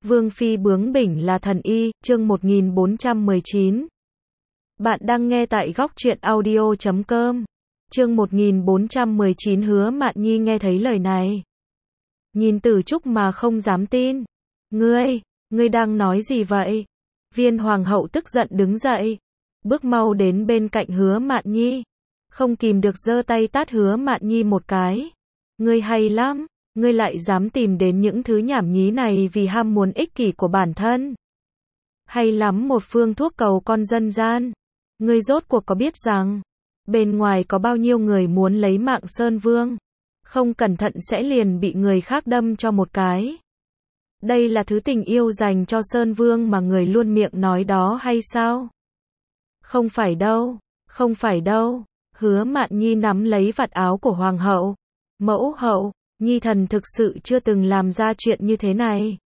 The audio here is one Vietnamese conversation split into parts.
Vương phi bướng bỉnh là thần y, chương 1419. Bạn đang nghe tại góc truyện audio.com. Chương 1419 Hứa Mạn Nhi nghe thấy lời này. Nhìn Tử Trúc mà không dám tin. Ngươi đang nói gì vậy? Viên hoàng hậu tức giận đứng dậy. Bước mau đến bên cạnh Hứa Mạn Nhi. Không kìm được giơ tay tát Hứa Mạn Nhi một cái. Ngươi hay lắm. Ngươi lại dám tìm đến những thứ nhảm nhí này vì ham muốn ích kỷ của bản thân. Hay lắm một phương thuốc cầu con dân gian. Ngươi rốt cuộc có biết rằng, bên ngoài có bao nhiêu người muốn lấy mạng Sơn Vương. Không cẩn thận sẽ liền bị người khác đâm cho một cái. Đây là thứ tình yêu dành cho Sơn Vương mà người luôn miệng nói đó hay sao? Không phải đâu. Hứa Mạn Nhi nắm lấy vạt áo của hoàng hậu. Mẫu hậu, Nhi thần thực sự chưa từng làm ra chuyện như thế này.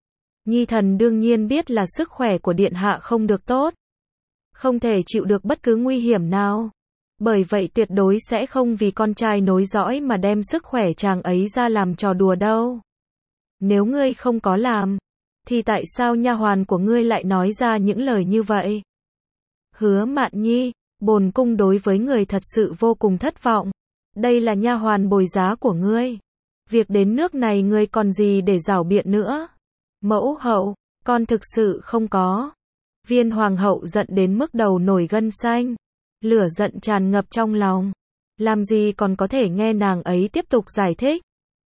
Nhi thần đương nhiên biết là sức khỏe của điện hạ không được tốt. Không thể chịu được bất cứ nguy hiểm nào. Bởi vậy tuyệt đối sẽ không vì con trai nối dõi mà đem sức khỏe chàng ấy ra làm trò đùa đâu. Nếu ngươi không có làm, thì tại sao nha hoàn của ngươi lại nói ra những lời như vậy? Hứa Mạn Nhi, bổn cung đối với người thật sự vô cùng thất vọng. Đây là nha hoàn bồi giá của ngươi. Việc đến nước này ngươi còn gì để giảo biện nữa? Mẫu hậu, con thực sự không có. Viên hoàng hậu giận đến mức đầu nổi gân xanh. Lửa giận tràn ngập trong lòng. Làm gì còn có thể nghe nàng ấy tiếp tục giải thích.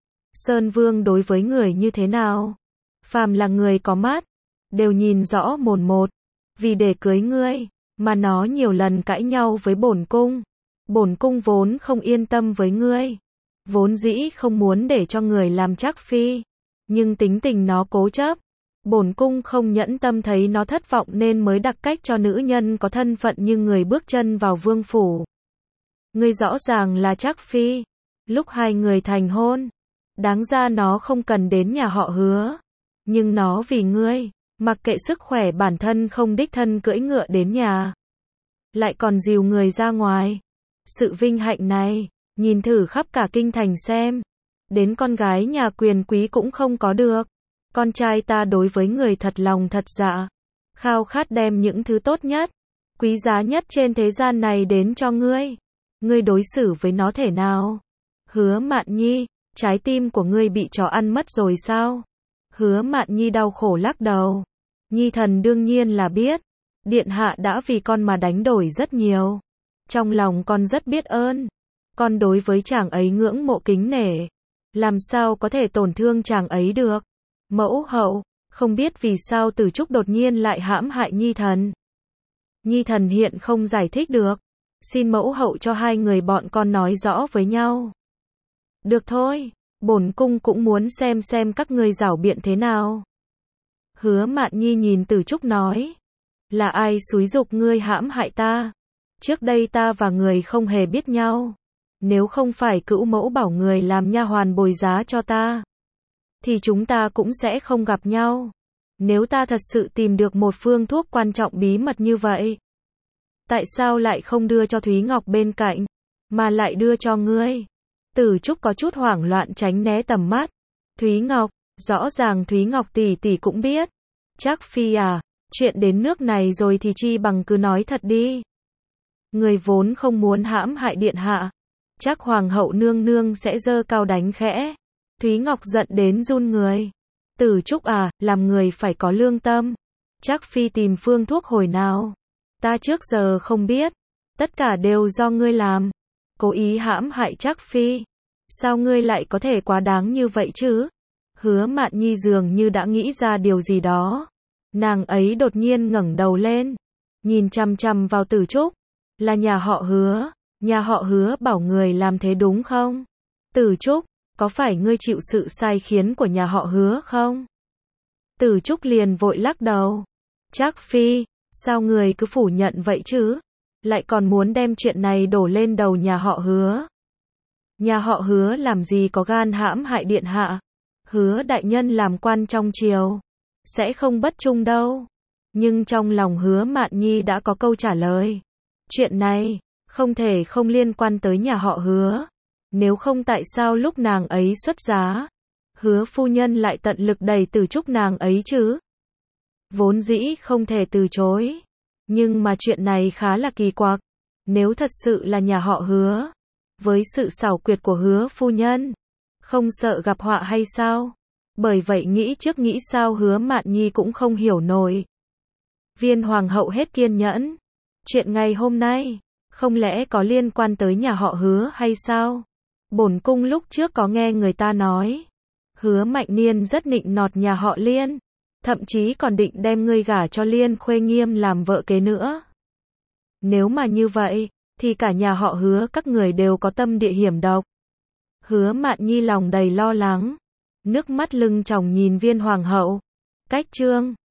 Sơn Vương đối với người như thế nào? Phàm là người có mắt, đều nhìn rõ mồn một. Vì để cưới ngươi, mà nó nhiều lần cãi nhau với bổn cung. Bổn cung vốn không yên tâm với ngươi. Vốn dĩ không muốn để cho người làm Trác phi. Nhưng tính tình nó cố chấp. Bổn cung không nhẫn tâm thấy nó thất vọng nên mới đặc cách cho nữ nhân có thân phận như người bước chân vào vương phủ. Ngươi rõ ràng là Trác phi. Lúc hai người thành hôn, đáng ra nó không cần đến nhà họ Hứa. Nhưng nó vì ngươi, mặc kệ sức khỏe bản thân không đích thân cưỡi ngựa đến nhà. Lại còn dìu người ra ngoài. Sự vinh hạnh này, nhìn thử khắp cả kinh thành xem. Đến con gái nhà quyền quý cũng không có được. Con trai ta đối với người thật lòng thật dạ. Khao khát đem những thứ tốt nhất, quý giá nhất trên thế gian này đến cho ngươi. Ngươi đối xử với nó thể nào? Hứa Mạn Nhi, trái tim của ngươi bị chó ăn mất rồi sao? Hứa Mạn Nhi đau khổ lắc đầu. Nhi thần đương nhiên là biết. Điện hạ đã vì con mà đánh đổi rất nhiều. Trong lòng con rất biết ơn. Con đối với chàng ấy ngưỡng mộ kính nể. Làm sao có thể tổn thương chàng ấy được? Mẫu hậu, không biết vì sao Tử Trúc đột nhiên lại hãm hại Nhi thần. Nhi thần hiện không giải thích được. Xin mẫu hậu cho hai người bọn con nói rõ với nhau. Được thôi, bổn cung cũng muốn xem các ngươi giảo biện thế nào. Hứa Mạn Nhi nhìn Tử Trúc nói. Là ai xúi giục ngươi hãm hại ta? Trước đây ta và người không hề biết nhau. Nếu không phải cữu mẫu bảo người làm nha hoàn bồi giá cho ta, thì chúng ta cũng sẽ không gặp nhau. Nếu ta thật sự tìm được một phương thuốc quan trọng bí mật như vậy, tại sao lại không đưa cho Thúy Ngọc bên cạnh, mà lại đưa cho ngươi? Tử Trúc có chút hoảng loạn tránh né tầm mắt. Thúy Ngọc, rõ ràng Thúy Ngọc tỷ tỷ cũng biết. Trác phi à, chuyện đến nước này rồi thì chi bằng cứ nói thật đi. Người vốn không muốn hãm hại điện hạ. Chắc hoàng hậu nương nương sẽ giơ cao đánh khẽ. Thúy Ngọc giận đến run người. Tử Trúc à, làm người phải có lương tâm. Trác phi tìm phương thuốc hồi nào? Ta trước giờ không biết. Tất cả đều do ngươi làm. Cố ý hãm hại Trác phi. Sao ngươi lại có thể quá đáng như vậy chứ? Hứa Mạn Nhi dường như đã nghĩ ra điều gì đó. Nàng ấy đột nhiên ngẩng đầu lên, nhìn chằm chằm vào Tử Trúc. Là nhà họ Hứa. Nhà họ Hứa bảo người làm thế đúng không? Tử Trúc, có phải ngươi chịu sự sai khiến của nhà họ Hứa không? Tử Trúc liền vội lắc đầu. Trác phi, sao người cứ phủ nhận vậy chứ? Lại còn muốn đem chuyện này đổ lên đầu nhà họ Hứa. Nhà họ Hứa làm gì có gan hãm hại điện hạ? Hứa đại nhân làm quan trong triều, sẽ không bất trung đâu. Nhưng trong lòng Hứa Mạn Nhi đã có câu trả lời. Chuyện này không thể không liên quan tới nhà họ Hứa. Nếu không tại sao lúc nàng ấy xuất giá, Hứa phu nhân lại tận lực đẩy từ chúc nàng ấy chứ. Vốn dĩ không thể từ chối. Nhưng mà chuyện này khá là kỳ quặc. Nếu thật sự là nhà họ Hứa, với sự xảo quyệt của Hứa phu nhân, không sợ gặp họa hay sao? Bởi vậy nghĩ trước nghĩ sau Hứa Mạn Nhi cũng không hiểu nổi. Viên hoàng hậu hết kiên nhẫn. Chuyện ngày hôm nay, không lẽ có liên quan tới nhà họ Hứa hay sao? Bổn cung lúc trước có nghe người ta nói, Hứa Mạnh Niên rất nịnh nọt nhà họ Liên, thậm chí còn định đem ngươi gả cho Liên Khuê Nghiêm làm vợ kế nữa. Nếu mà như vậy, thì cả nhà họ Hứa các người đều có tâm địa hiểm độc. Hứa Mạn Nhi lòng đầy lo lắng, nước mắt lưng tròng nhìn viên hoàng hậu. Cách chương